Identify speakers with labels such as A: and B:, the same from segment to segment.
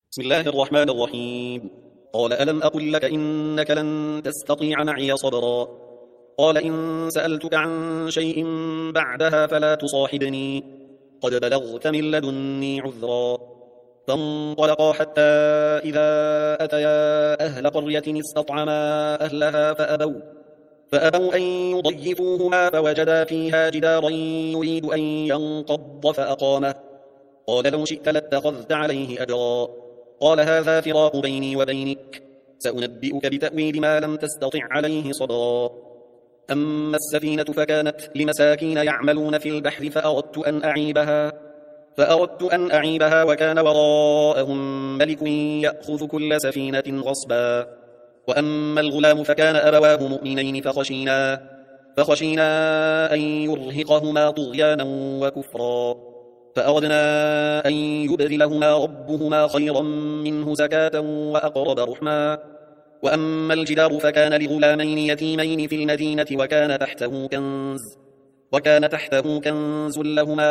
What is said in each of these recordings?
A: بسم الله الرحمن الرحيم. قال ألم أقل لك إنك لن تستطيع معي صبرا. قال إن سألتك عن شيء بعدها فلا تصاحبني، قد بلغت من لدني عذرا. فانطلقا حتى إذا أتيا أهل قرية استطعما أهلها فأبوا أن يضيفوهما فوجدا فيها جدارا يريد أن ينقض فأقامه. قال لو شئت لاتخذت عليه أجرا. قال هذا فراق بيني وبينك، سأنبئك بتأويل ما لم تستطع عليه صبرا. أما السفينة فكانت لمساكين يعملون في البحر فأردت أن أعيبها وكان وراءهم ملك يأخذ كل سفينة غصبا. وأما الغلام فكان أبواه مؤمنين فخشينا أن يرهقهما طغيانا وكفرا، فأردنا أن يبدلهما ربهما خيرا منه زكاة وأقرب رحما. وأما الجدار فكان لغلامين يتيمين في المدينة وكان تحته كنز لهما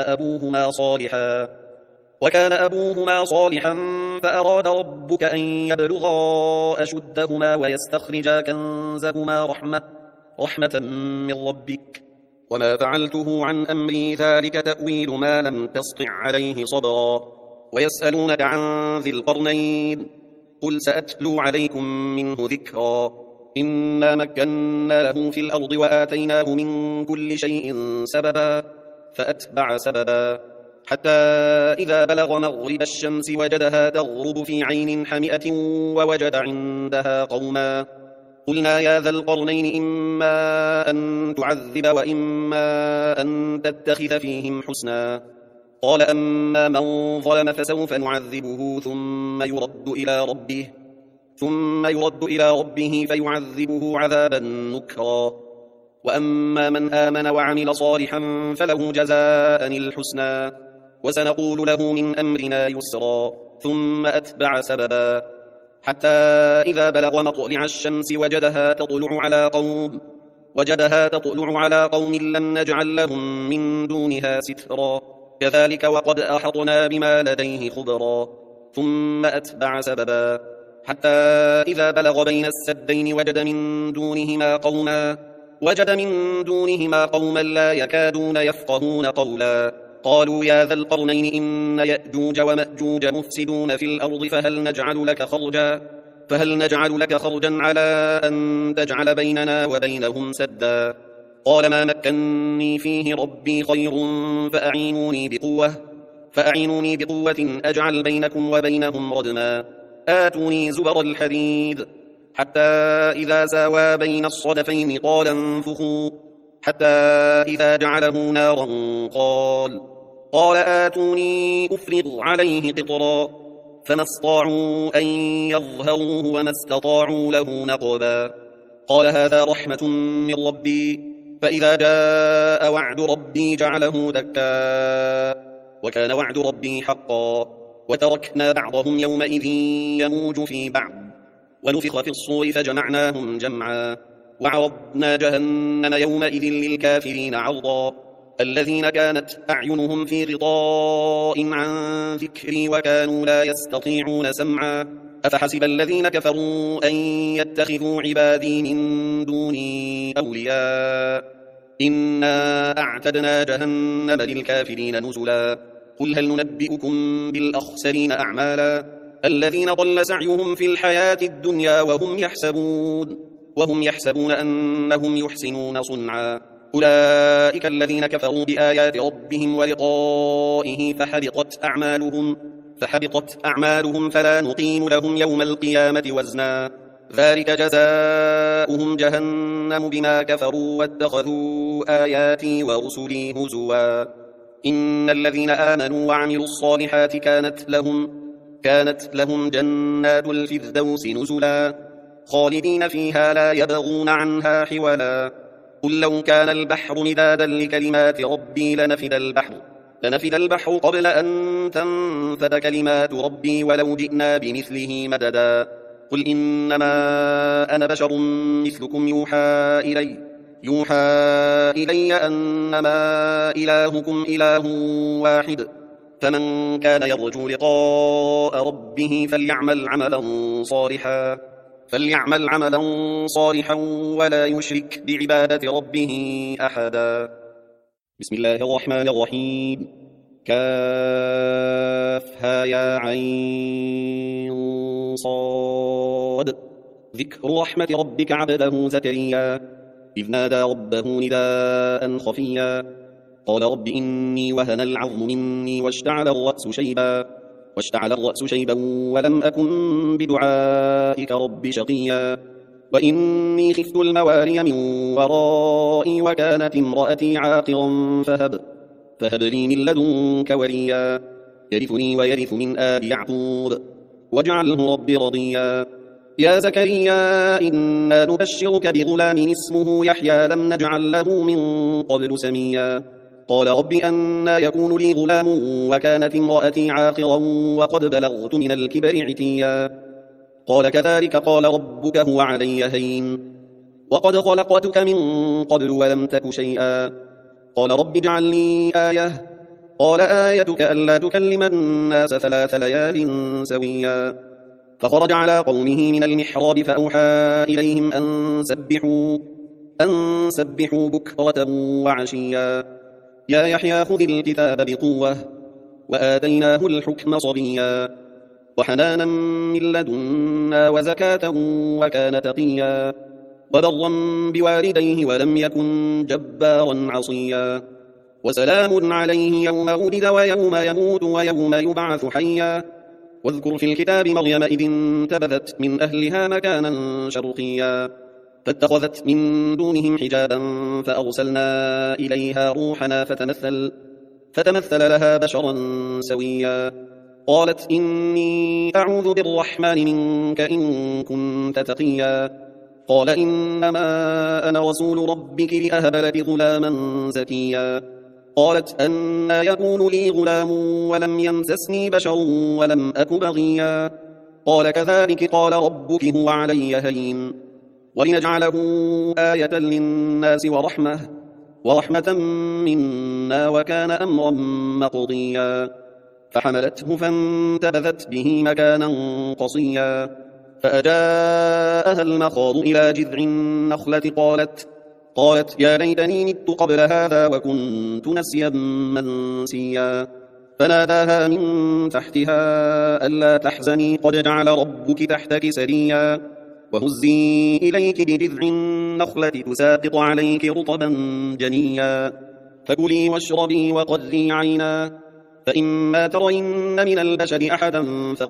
A: وكان أبوهما صالحا فأراد ربك أن يبلغا أشدهما ويستخرجا كنزهما رحمة من ربك. وما فعلته عن أمري ذلك تأويل ما لم تسطع عليه صبرا. ويسألونك عن ذي القرنين، قل سأتلو عليكم منه ذكرا. إنا مكنا له في الأرض وآتيناه من كل شيء سببا فأتبع سببا، حتى إذا بلغ مغرب الشمس وجدها تغرب في عين حمئة ووجد عندها قوما. قلنا يا ذا القرنين إما أن تعذب وإما أن تتخذ فيهم حسنا. قال أما من ظلم فسوف نعذبه ثم يرد إلى ربه فيعذبه عذابا نكرا. وأما من آمن وعمل صالحا فله جزاء الحسنى وسنقول له من أمرنا يسرا. ثم أتبع سببا حتى إذا بلغ مطلع الشمس وجدها تطلع على قوم لم نجعل لهم من دونها سترا. كذلك وقد أحطنا بما لديه خبرا. ثم أتبع سببا حتى إذا بلغ بين السدين وجد من دونهما قوما لا يكادون يفقهون قولا. قالوا يا ذا القرنين إن يأجوج ومأجوج مفسدون في الأرض فهل نجعل لك خرجا على أن تجعل بيننا وبينهم سدا. قال ما مكني فيه ربي خير فأعينوني بقوة أجعل بينكم وبينهم ردما. آتوني زبر الحديد حتى إذا ساوى بين الصدفين قال انفخوا، حتى إذا جعله نارا قال آتوني أفرغ عليه قطرا. فما استطاعوا أن يظهروه وما استطاعوا له نقبا. قال هذا رحمة من ربي، فإذا جاء وعد ربي جعله دكا، وكان وعد ربي حقا. وتركنا بعضهم يومئذ يموج في بعض، ونفخ في الصور فجمعناهم جمعا. وعرضنا جهنم يومئذ للكافرين عرضا. الذين كانت أعينهم في غطاء عن ذكري وكانوا لا يستطيعون سمعا. أفحسب الذين كفروا أن يتخذوا عبادي من دوني أولياء. إنا أعتدنا جهنم للكافرين نزلا. قل هل ننبئكم بالأخسرين أعمالا، الذين ضل سعيهم في الحياة الدنيا وهم يحسبون أنهم يحسنون صنعا. أولئك الذين كفروا بآيات ربهم ولقائه فحبطت أعمالهم فلا نقيم لهم يوم القيامة وزنا. ذلك جزاؤهم جهنم بما كفروا واتخذوا آياتي ورسلي هزوا. إن الذين آمنوا وعملوا الصالحات كانت لهم جنات الفردوس نزلا، خالدين فيها لا يبغون عنها حولا. قل لو كان البحر مدادا لكلمات ربي لنفد البحر قبل أن تنفد كلمات ربي ولو جئنا بمثله مددا. قل إنما أنا بشر مثلكم يوحى إلي أنما إلهكم إله واحد، فمن كان يرجو لقاء ربه فليعمل عملا صالحا ولا يشرك بعبادة ربه أحدا. بسم الله الرحمن الرحيم. كافها يا عين صاد. ذكر رحمة ربك عبده زكريا إذ نادى ربه نداء خفيا قال رب إني وهن العظم مني واشتعل الرأس شيبا ولم أكن بدعائك رب شقيا وإني خفت الموالي من ورائي وكانت امرأتي عاقرا فهب لي من لدنك وليا يرثني ويرث من آل يعقوب واجعله رب رضيا. يا زكريا إنا نبشرك بغلام اسمه يحيى لم نجعل له من قبل سميا قال رب أنى يكون لي غلام وكانت امرأتي عاقرا وقد بلغت من الكبر عتيا قال كذلك قال ربك هو علي هين وقد خلقتك من قبل ولم تك شيئا قال رب اجعل لي آية قال آيتك ألا تكلم الناس 3 ليال سويا فخرج على قومه من المحراب فأوحى إليهم أن سبحوا بكرة وعشيا يا يحيى خذ الكتاب بقوة وآتيناه الحكم صبيا وحنانا من لدنا وزكاة وكان تقيا وبرا بوالديه ولم يكن جبارا عصيا وسلام عليه يوم ولد ويوم يموت ويوم يبعث حيا واذكر في الكتاب مريم إذ انتبذت من أهلها مكانا شرقيا فاتخذت من دونهم حجابا فأرسلنا إليها روحنا فتمثل لها بشرا سويا قالت إني أعوذ بالرحمن منك إن كنت تقيا قال إنما أنا رسول ربك لأهب لك غلاما زكيا قالت أنى يكون لي غلام ولم يمسسني بشر ولم أك بغيا قال كذلك قال ربك هو علي هين ولنجعله آية للناس ورحمة منا وكان أمرا مقضيا فحملته فانتبذت به مكانا قصيا فأجاءها المخاض إلى جذع النخلة قالت يا ليتني مت قبل هذا وكنت نسيا منسيا فناداها من تحتها ألا تحزني قد جعل ربك تحتك سريا وهزي إليك بجذع النخلة تساقط عليك رطبا جنيا فكلي واشربي وقري عينا فإما ترين من البشر أحدا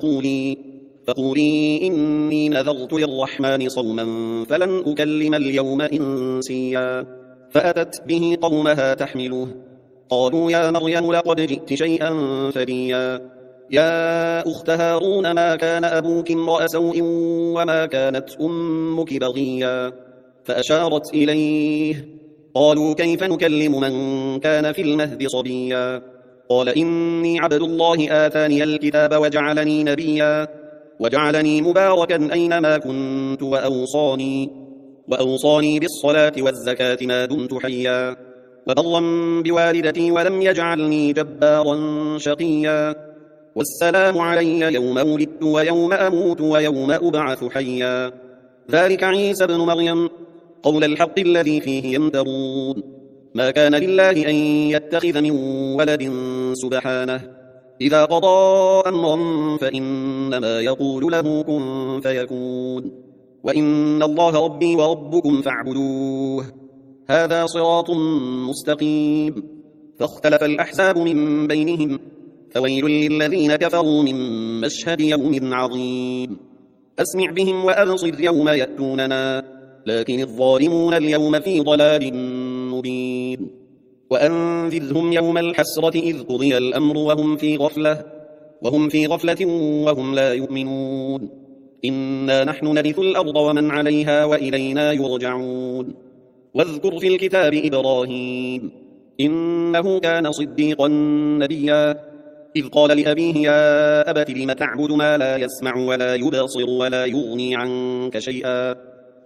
A: فقولي إني نذرت للرحمن صوما فلن أكلم اليوم إنسيا فأتت به قومها تحمله قالوا يا مريم لقد جئت شيئا فريا يا أخت هارون ما كان أبوك امرأ سوء وما كانت أمك بغيا فأشارت إليه قالوا كيف نكلم من كان في المهد صبيا قال إني عبد الله آتاني الكتاب وجعلني نبيا وجعلني مباركا أينما كنت وأوصاني بالصلاة والزكاة ما دمت حيا وبرا بوالدتي ولم يجعلني جبارا شقيا والسلام علي يوم ولدت ويوم أموت ويوم أبعث حيا ذلك عيسى بن مريم قول الحق الذي فيه يمترون ما كان لله أن يتخذ من ولد سبحانه إذا قضى أمرا فإنما يقول له كن فيكون وإن الله ربي وربكم فاعبدوه هذا صراط مستقيم فاختلف الأحزاب من بينهم فويل للذين كفروا من مشهد يوم عظيم أسمع بهم وأبصر يوم يأتوننا لكن الظالمون اليوم في ضلال مبين وأنذرهم يوم الحسرة إذ قضي الأمر وهم في غفلة وهم لا يؤمنون إنا نحن نرث الأرض ومن عليها وإلينا يرجعون واذكر في الكتاب إبراهيم إنه كان صديقا نبيا إذ قال لأبيه يا أبت لم تعبد ما لا يسمع ولا يبصر ولا يغني عنك شيئا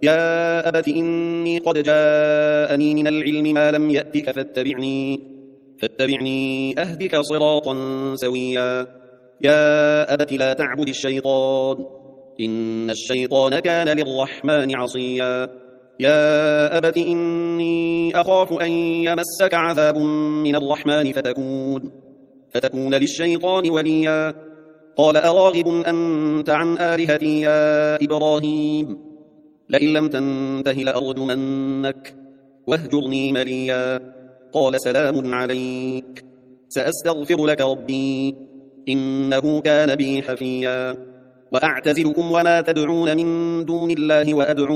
A: يا أبت إني قد جاءني من العلم ما لم يأتك فاتبعني فاتبعني أهدك صراطا سويا. يا أبت لا تعبد الشيطان إن الشيطان كان للرحمن عصيا. يا أبت إني أخاف أن يمسك عذاب من الرحمن فتكون للشيطان وليا. قال أراغب أنت عن آلهتي يا إبراهيم لئن لم تنته لأرجمنك واهجرني مليا. قال سلام عليك سأستغفر لك ربي إنه كان بي حفيا. وأعتزلكم وما تدعون من دون الله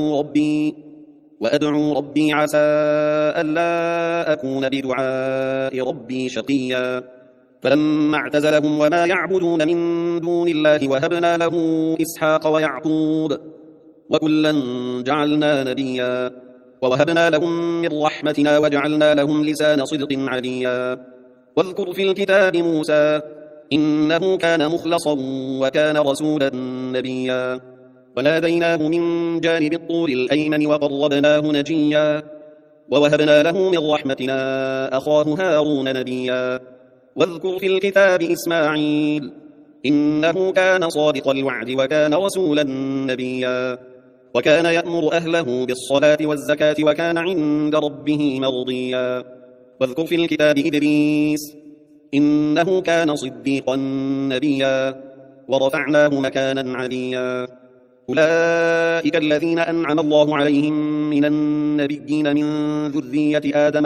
A: وأدعو ربي عسى ألا أكون بدعاء ربي شقيا. فلما اعتزلهم وما يعبدون من دون الله وهبنا له إسحاق ويعقوب وكلا جعلنا نبيا. ووهبنا لهم من رحمتنا وجعلنا لهم لسان صدق عليا. واذكر في الكتاب موسى إنه كان مخلصا وكان رسولا نبيا. وناديناه من جانب الطور الأيمن وقربناه نجيا. ووهبنا له من رحمتنا أخاه هارون نبيا. واذكر في الكتاب إسماعيل إنه كان صادق الوعد وكان رسولا نبيا. وكان يأمر أهله بالصلاة والزكاة وكان عند ربه مرضيا. واذكر في الكتاب إدريس إنه كان صديقا نبيا. ورفعناه مكانا عليا. أولئك الذين أنعم الله عليهم من النبيين من ذرية آدم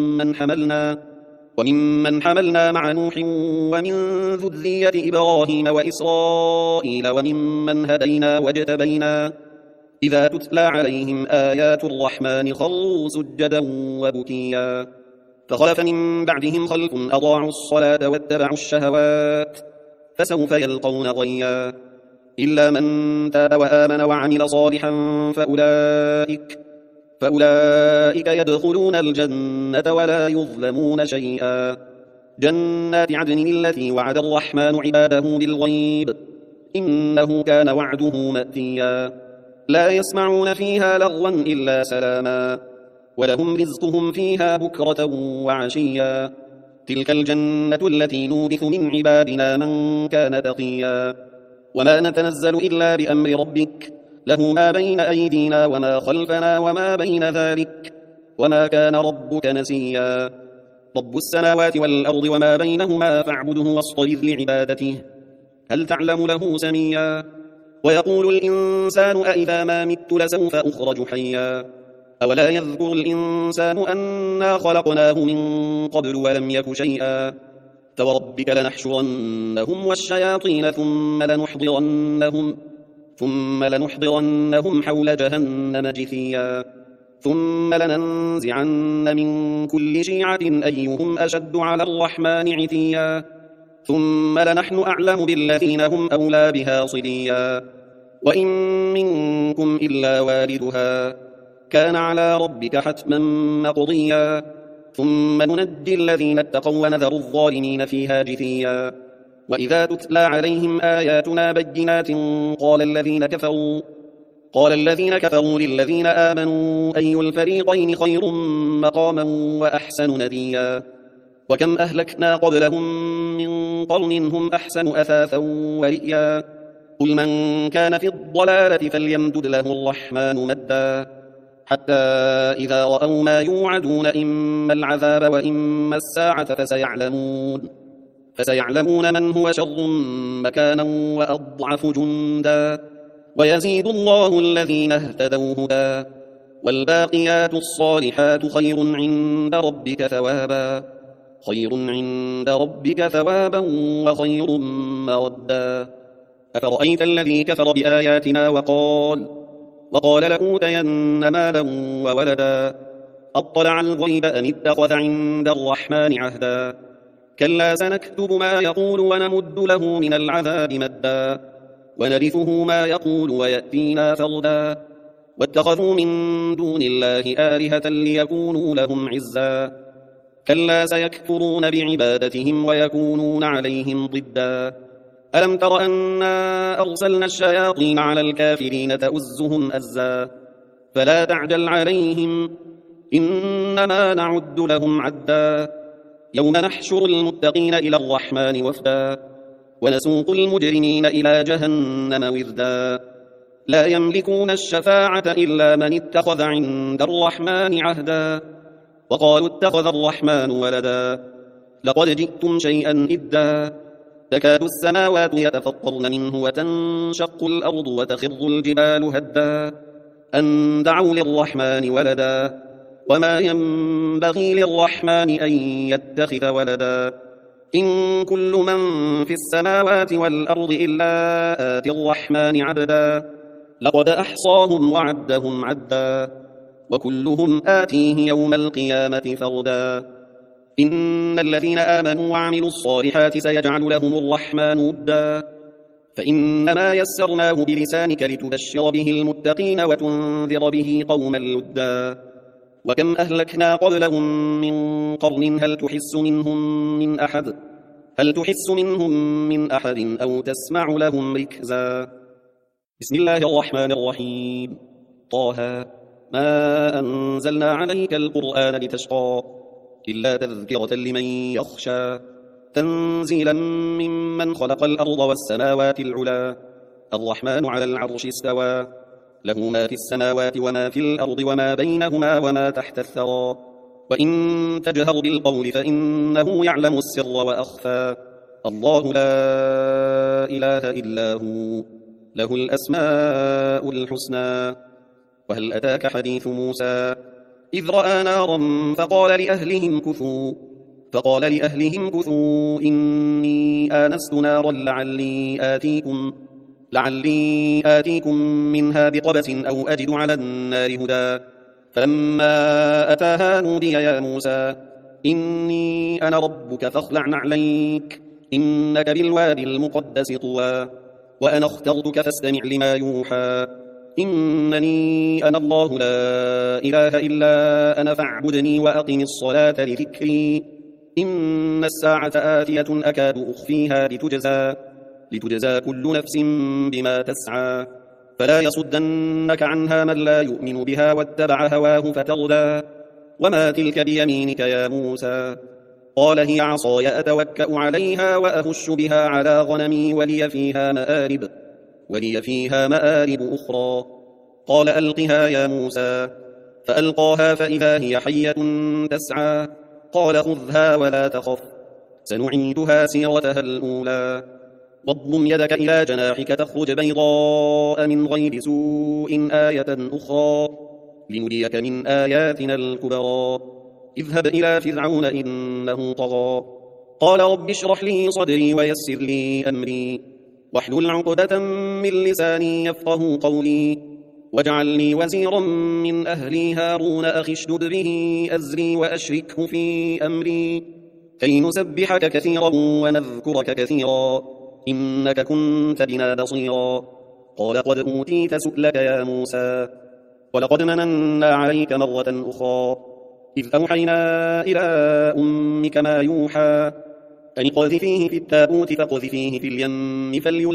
A: وممن حملنا مع نوح ومن ذرية إبراهيم وإسرائيل وممن هدينا واجتبينا إذا تتلى عليهم آيات الرحمن خروا سجدا وبكيا. فخلف من بعدهم خلف أضاعوا الصلاة واتبعوا الشهوات فسوف يلقون غيا. إلا من تاب وآمن وعمل صالحا فأولئك يدخلون الجنة ولا يظلمون شيئا. جنات عدن التي وعد الرحمن عباده بالغيب إنه كان وعده مأتيا. لا يسمعون فيها لغوا إلا سلاما ولهم رزقهم فيها بكرة وعشيا. تلك الجنة التي نورث من عبادنا من كان تقيا. وما نتنزل إلا بأمر ربك له ما بين أيدينا وما خلفنا وما بين ذلك وما كان ربك نسيا. رب السماوات والأرض وما بينهما فاعبده واصطبر لعبادته هل تعلم له سميا. ويقول الإنسان أإذا ما مت لسوف أخرج حيا. أولا يذكر الإنسان أنا خلقناه من قبل ولم يك شيئا. فوربك لنحشرنهم والشياطين ثم لنحضرنهم حول جهنم جثيا. ثم لننزعن من كل شيعة أيهم أشد على الرحمن عتيا. ثم لنحن أعلم بالذين هم أولى بها صليا. وإن منكم إلا واردها كان على ربك حتما مقضيا. ثم ننجي الذين اتقوا ونذر الظالمين فيها جثيا. وإذا تتلى عليهم آياتنا بينات قال الذين كفروا للذين آمنوا أي الفريقين خير مقاما وأحسن نديا. وكم أهلكنا قبلهم من قرن هم أحسن أثاثا ورئيا. قل من كان في الضلالة فليمدد له الرحمن مدا حتى إذا رأوا ما يوعدون إما العذاب وإما الساعة فسيعلمون من هو شر مكانا وأضعف جندا. ويزيد الله الذين اهتدوا هدى والباقيات الصالحات خير عند ربك ثوابا وخير مردا. أفرأيت الذي كفر بآياتنا وقال لأوتين مالا وولدا أطلع الغيب أم اتخذ عند الرحمن عهدا. كلا سنكتب ما يقول ونمد له من العذاب مدا ونرثه ما يقول ويأتينا فردا. واتخذوا من دون الله آلهة ليكونوا لهم عزا. كلا سيكفرون بعبادتهم ويكونون عليهم ضدا. ألم تر أنا أرسلنا الشياطين على الكافرين تؤزهم أزا. فلا تعجل عليهم إنما نعد لهم عدا. يوم نحشر المتقين إلى الرحمن وفدا ونسوق المجرمين إلى جهنم وردا لا يملكون الشفاعة إلا من اتخذ عند الرحمن عهدا وقالوا اتخذ الرحمن ولدا لقد جئتم شيئا إدا تكاد السماوات يتفطرن منه وتنشق الأرض وتخر الجبال هدا أن دعوا للرحمن ولدا وما ينبغي للرحمن أن يتخذ ولدا إن كل من في السماوات والأرض إلا آتي الرحمن عبدا لقد أحصاهم وعدهم عدا وكلهم آتيه يوم القيامة فردا إن الذين آمنوا وعملوا الصالحات سيجعل لهم الرحمن ودا فإنما يسرناه بلسانك لتبشر به المتقين وتنذر به قوما لدا وكم أهلكنا قبلهم من قرن هل تحس منهم من أحد أو تسمع لهم ركزا بسم الله الرحمن الرحيم طه ما أنزلنا عليك القرآن لتشقى إلا تذكرة لمن يخشى تنزيلا ممن خلق الأرض والسماوات العلا الرحمن على العرش استوى له ما في السماوات وما في الأرض وما بينهما وما تحت الثرى وإن تجهر بالقول فإنه يعلم السر وأخفى الله لا إله إلا هو له الأسماء الحسنى وهل أتاك حديث موسى إذ رأى نارا فقال لأهلهم كثوا إني آنست نارا لعلي آتيكم منها بقبس أو أجد على النار هدى فلما أتاها نودي يا موسى إني أنا ربك فاخلع نعليك إنك بالوادي المقدس طوى وأنا اخترتك فاستمع لما يوحى إنني أنا الله لا إله إلا أنا فاعبدني وأقم الصلاة لذكري إن الساعة آتية أكاد أخفيها لتجزى كل نفس بما تسعى فلا يصدنك عنها من لا يؤمن بها واتبع هواه فتردى وما تلك بيمينك يا موسى قال هي عصاي أتوكأ عليها وأهش بها على غنمي ولي فيها مآرب أخرى قال ألقها يا موسى فألقاها فإذا هي حية تسعى قال خذها ولا تخف سنعيدها سيرتها الأولى واضم يدك إلى جناحك تخرج بيضاء من غير سوء آية أخرى لنريك من آياتنا الكبرى اذهب إلى فرعون إنه طغى قال رب اشرح لي صدري ويسر لي أمري واحلل عقدة من لساني يفقه قولي واجعل لي وزيرا من أهلي هارون أخي اشدد به أزري وأشركه في أمري كي نسبحك كثيرا ونذكرك كثيرا إنك كنت بنا بصيرا قال قد أوتيت سؤلك يا موسى ولقد مننا عليك مرة أخرى إذ أوحينا إلى أمك ما يوحى أن اقذفيه في التابوت فاقذفيه في اليم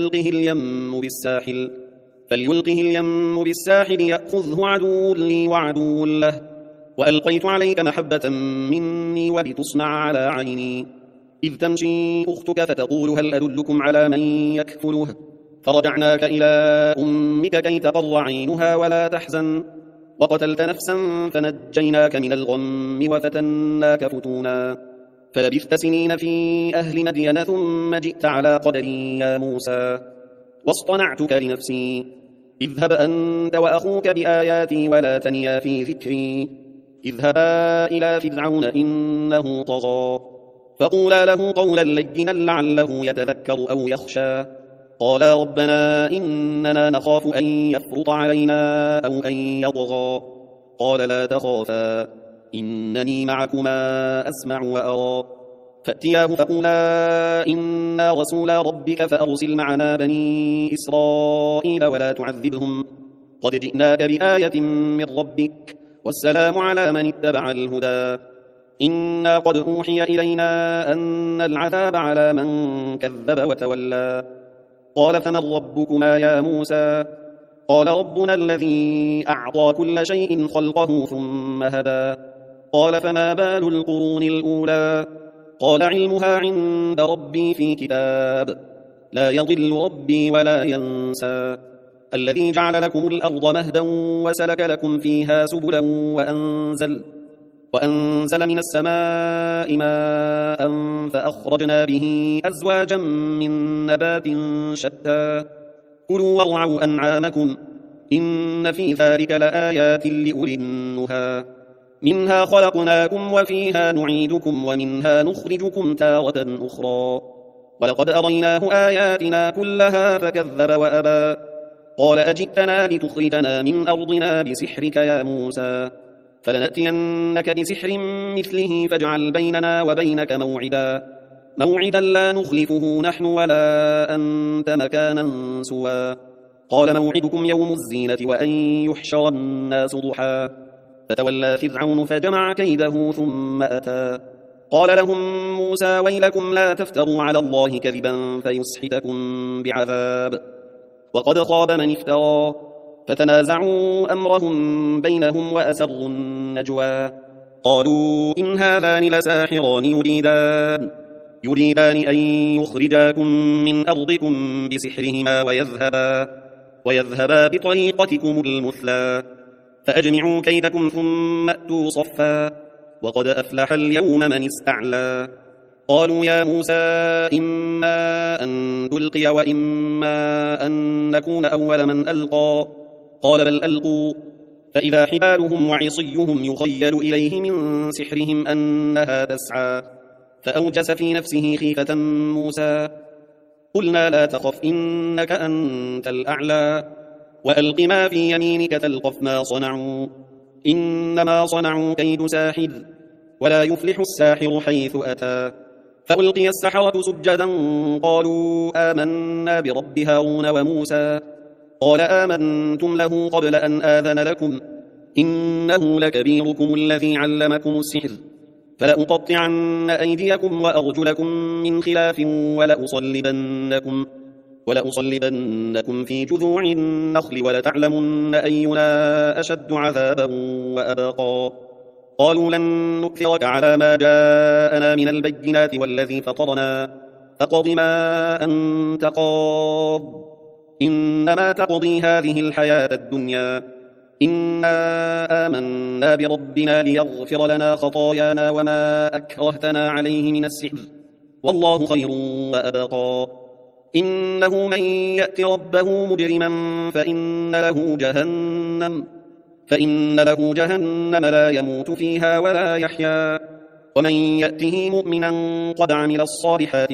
A: فليلقه اليم بالساحل يأخذه عدو لي وعدو له وألقيت عليك محبة مني ولتصنع على عيني إذ تمشي أختك فتقول هل أدلكم على من يكفله فرجعناك إلى أمك كي تقر عينها ولا تحزن وقتلت نفسا فنجيناك من الغم وفتناك فتونا فلبثت سنين في أهل مدين ثم جئت على قدري يا موسى واصطنعتك لنفسي اذهب أنت وأخوك بآياتي ولا تنيا في ذكري اذهبا إلى فرعون إنه طغى فقولا له قولا لينا لعله يتذكر أو يخشى قالا ربنا إننا نخاف أن يفرط علينا أو أن يطغى قال لا تخافا إنني معكما أسمع وأرى فأتياه فقولا إنا رسولا ربك فأرسل معنا بني إسرائيل ولا تعذبهم قد جئناك بآية من ربك والسلام على من اتبع الهدى إنا قد أوحي إلينا أن العذاب على من كذب وتولى قال فمن ربكما يا موسى قال ربنا الذي أعطى كل شيء خلقه ثم هدى قال فما بال القرون الأولى قال علمها عند ربي في كتاب لا يضل ربي ولا ينسى الذي جعل لكم الأرض مهدا وسلك لكم فيها سبلا وأنزل من السماء ماء فأخرجنا به أزواجا من نبات شتى كلوا وارعوا أنعامكم إن في ذلك لآيات لأولي النهى منها خلقناكم وفيها نعيدكم ومنها نخرجكم تارة أخرى ولقد أريناه آياتنا كلها فكذب وأبى قال أجئتنا لتخرجنا من أرضنا بسحرك يا موسى فلنأتينك بسحر مثله فاجعل بيننا وبينك موعدا لا نخلفه نحن ولا أنت مكانا سوى قال موعدكم يوم الزينة وأن يحشر الناس ضحى فتولى فرعون فجمع كيده ثم أتى قال لهم موسى ويلكم لا تفتروا على الله كذبا فيسحتكم بعذاب وقد خاب من افترى فتنازعوا أمرهم بينهم وأسروا النجوى قالوا إن هذان لساحران يريدان أن يخرجاكم من أرضكم بسحرهما ويذهبا بطريقتكم المثلى فأجمعوا كيدكم ثم أتوا صفا وقد أفلح اليوم من استعلى قالوا يا موسى إما أن تلقي وإما أن نكون أول من ألقى قال بل ألقوا فإذا حبالهم وعصيهم يخيل إليه من سحرهم أنها تسعى فأوجس في نفسه خيفة موسى قلنا لا تخف إنك أنت الأعلى وألق ما في يمينك تلقف ما صنعوا إنما صنعوا كيد ساحر ولا يفلح الساحر حيث أتى فألقي السحرة سجدا قالوا آمنا برب هارون وموسى قال آمنتم له قبل أن آذن لكم إنه لكبيركم الذي علمكم السحر فلأقطعن أيديكم وأرجلكم من خلاف ولأصلبنكم في جذوع النخل ولتعلمن أينا أشد عذابا وأبقى قالوا لن نكثرك على ما جاءنا من البينات والذي فطرنا فاقض ما أنت قاض إنما تقضي هذه الحياة الدنيا إنا آمنا بربنا ليغفر لنا خطايانا وما أكرهتنا عليه من السحر والله خير وأبقى إنه من يأت ربه مجرما فإن له جهنم لا يموت فيها ولا يحيا ومن يأته مؤمنا قد عمل الصالحات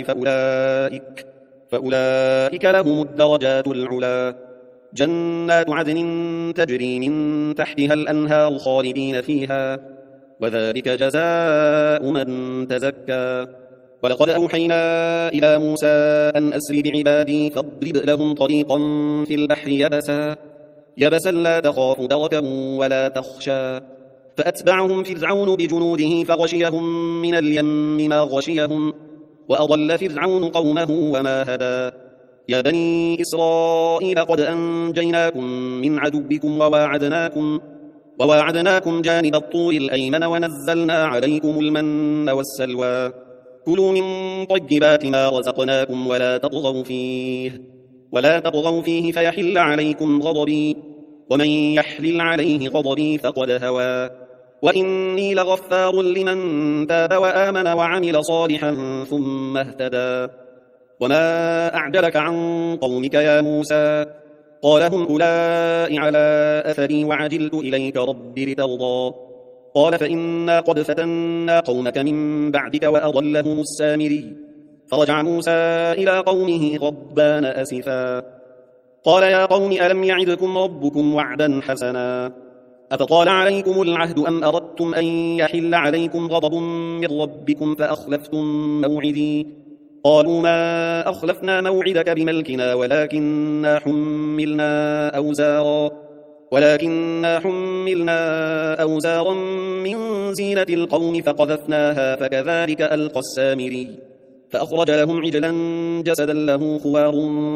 A: فأولئك لهم الدرجات العلا جنات عدن تجري من تحتها الأنهار خالدين فيها وذلك جزاء من تزكى ولقد أوحينا إلى موسى أن أسر بعبادي فاضرب لهم طريقا في البحر يبسا لا تخاف دركا ولا تخشى فأتبعهم فرعون بجنوده فغشيهم من اليم ما غشيهم وأضل فرعون قومه وما هدى يا بني إسرائيل قد أنجيناكم من عدوكم وواعدناكم جانب الطور الأيمن ونزلنا عليكم المن والسلوى كلوا من طيبات ما رزقناكم ولا تطغوا فيه فيحل عليكم غضبي ومن يحلل عليه غضبي فقد هوى وإني لغفار لمن تاب وآمن وعمل صالحا ثم اهتدى وما أعجلك عن قومك يا موسى قال هم أولئك على أثري وعجلت إليك رب لترضى قال فإنا قد فتنا قومك من بعدك وأضلهم السامري فرجع موسى إلى قومه غضبان أسفا قال يا قوم ألم يعدكم ربكم وعدا حسنا أفطال عليكم العهد أم أردتم أن يحل عليكم غضب من ربكم فأخلفتم موعدي قالوا ما أخلفنا موعدك بملكنا ولكننا حملنا أوزارا من زينة القوم فقذفناها فكذلك ألقى السامري فأخرج لهم عجلا جسدا له خوار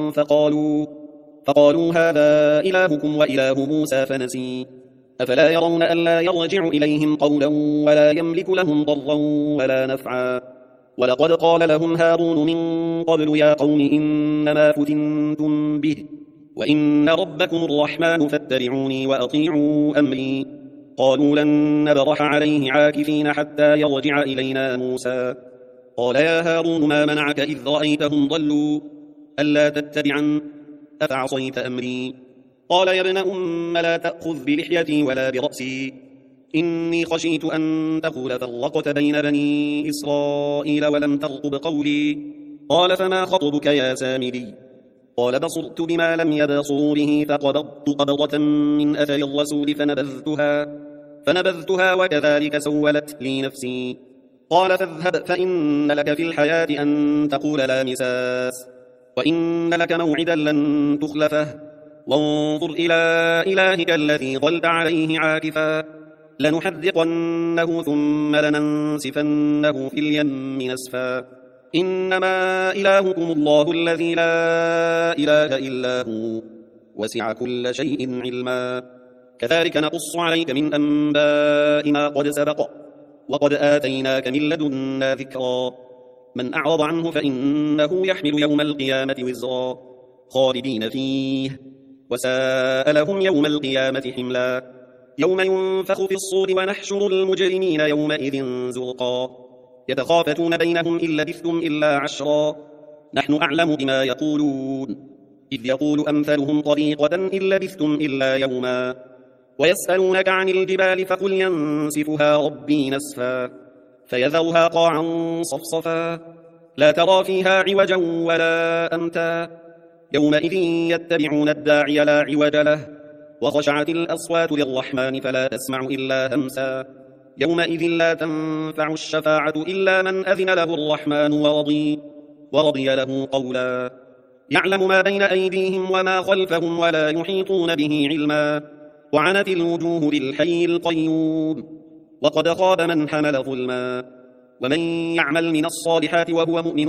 A: فقالوا هذا إلهكم وإله موسى فنسي أفلا يرون ألا يرجع إليهم قولا ولا يملك لهم ضرا ولا نفعا ولقد قال لهم هارون من قبل يا قوم إنما فتنتم به وإن ربكم الرحمن فاتبعوني وأطيعوا أمري قالوا لن نبرح عليه عاكفين حتى يرجع إلينا موسى قال يا هارون ما منعك إذ رأيتهم ضلوا ألا تتبعن أفعصيت أمري قال يا ابن أم لا تأخذ بلحيتي ولا برأسي إني خشيت أن تقول فرقت بين بني إسرائيل ولم ترقب قولي قال فما خطبك يا سامري قال بصرت بما لم يبصروا به فقبضت قبضة من أثر الرسول فنبذتها وكذلك سولت لي نفسي قال فاذهب فإن لك في الحياة أن تقول لا مساس وإن لك موعدا لن تخلفه وانظر إلى إلهك الذي ظلت عليه عاكفا لنحذقنه ثم لننسفنه في اليم نسفا إنما إلهكم الله الذي لا إله إلا هو وسع كل شيء علما كذلك نقص عليك من أنباء ما قد سبق وقد آتيناك من لدنا ذكرا من أعرض عنه فإنه يحمل يوم القيامة وزرا خالدين فيه وساء لهم يوم القيامة حملا يوم ينفخ في الصور ونحشر المجرمين يومئذ زرقا يتخافتون بينهم إن لبثتم إلا عشرا نحن أعلم بما يقولون إذ يقول أمثلهم طريقة إن لبثتم إلا يوما ويسألونك عن الجبال فقل ينسفها ربي نسفا فيذرها قاعا صفصفا لا ترى فيها عوجا ولا أمتا يومئذ يتبعون الداعي لا عوج له وخشعت الأصوات للرحمن فلا تسمع إلا همسا يومئذ لا تنفع الشفاعة إلا من أذن له الرحمن ورضي له قولا يعلم ما بين أيديهم وما خلفهم ولا يحيطون به علما وعنت الوجوه للحي القيوم وقد خاب من حمل ظلما ومن يعمل من الصالحات وهو مؤمن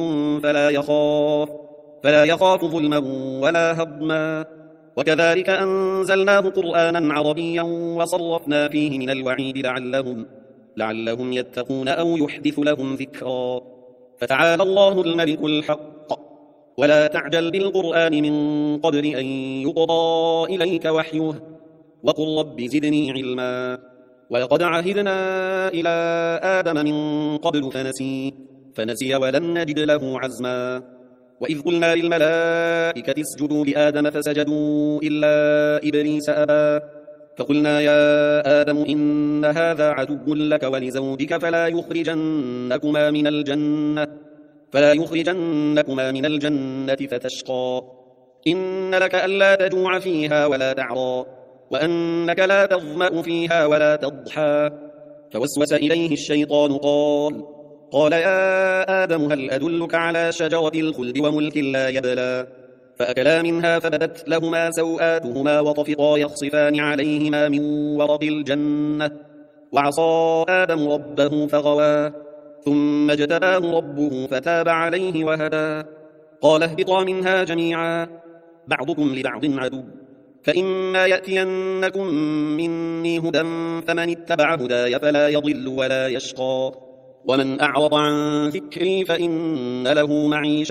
A: فلا يخاف ظلما ولا هضما وكذلك أنزلناه قرآنا عربيا وصرفنا فيه من الوعيد لعلهم يتقون أو يحدث لهم ذكرا فتعالى الله الملك الحق ولا تعجل بالقرآن من قبل أن يقضى إليك وحيه وقل رب زدني علما ولقد عهدنا إلى آدم من قبل فنسي ولم نجد له عزما وإذ قلنا للملائكة اسجدوا لآدم فسجدوا إلا إبليس أبى فقلنا يا آدم إن هذا عدو لك ولزوجك فلا يخرجنكما من الجنة فتشقى إن لك ألا تجوع فيها ولا تعرى وأنك لا تظمأ فيها ولا تضحى فوسوس إليه الشيطان قال يا آدم هل أدلك على شجرة الخلد وملك لا يبلى فأكلا منها فبدت لهما سوآتهما وطفقا يخصفان عليهما من ورق الجنة وعصى آدم ربه فغوى ثم اجتباه ربه فتاب عليه وهدى قال اهبطا منها جميعا بعضكم لبعض عدو فإما يأتينكم مني هدى فمن اتبع هداي فلا يضل ولا يشقى ومن أعرض عن ذكري فإن له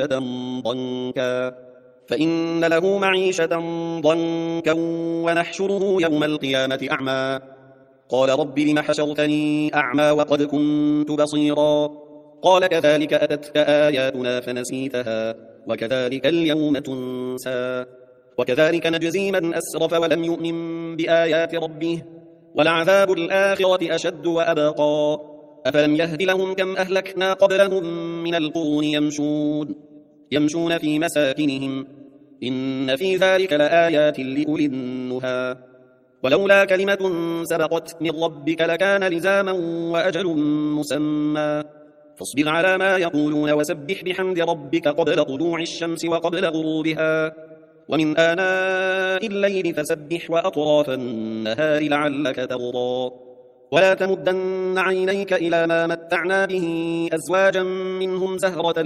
A: معيشة ضنكا ونحشره يوم القيامة أعمى قال رب لم حشرتني أعمى وقد كنت بصيرا قال كذلك أتتك آياتنا فنسيتها وكذلك اليوم تنسى وكذلك نجزي من أسرف ولم يؤمن بآيات ربه ولعذاب الآخرة أشد وأبقى أفلم يهد لهم كم أهلكنا قبلهم من القرون يمشون في مساكنهم إن في ذلك لآيات لأولي النهى ولولا كلمة سبقت من ربك لكان لزاما وأجل مسمى فاصبر على ما يقولون وسبح بحمد ربك قبل طلوع الشمس وقبل غروبها ومن آناء الليل فسبح وأطراف النهار لعلك ترضى ولا تمدن عينيك إلى ما متعنا به أزواجا منهم زهرة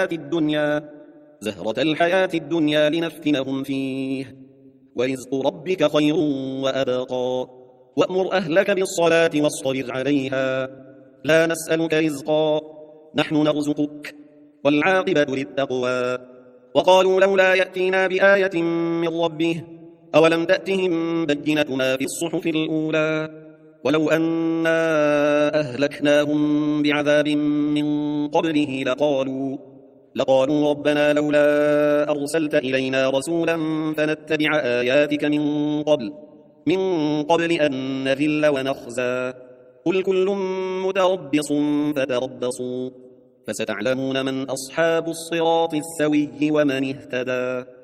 A: الحياة الدنيا لنفتنهم فيه ورزق ربك خير وأبقى وأمر أهلك بالصلاة واصطبر عليها لا نسألك رزقا نحن نرزقك والعاقبة للتقوى. وقالوا لولا يأتينا بآية من ربه أولم تأتهم بينة ما في الصحف الأولى ولو أنا أهلكناهم بعذاب من قبله لقالوا ربنا لولا أرسلت إلينا رسولا فنتبع آياتك من قبل أن نذل ونخزى قل كل متربص فتربصوا فستعلمون من أصحاب الصراط السوي ومن اهتدى.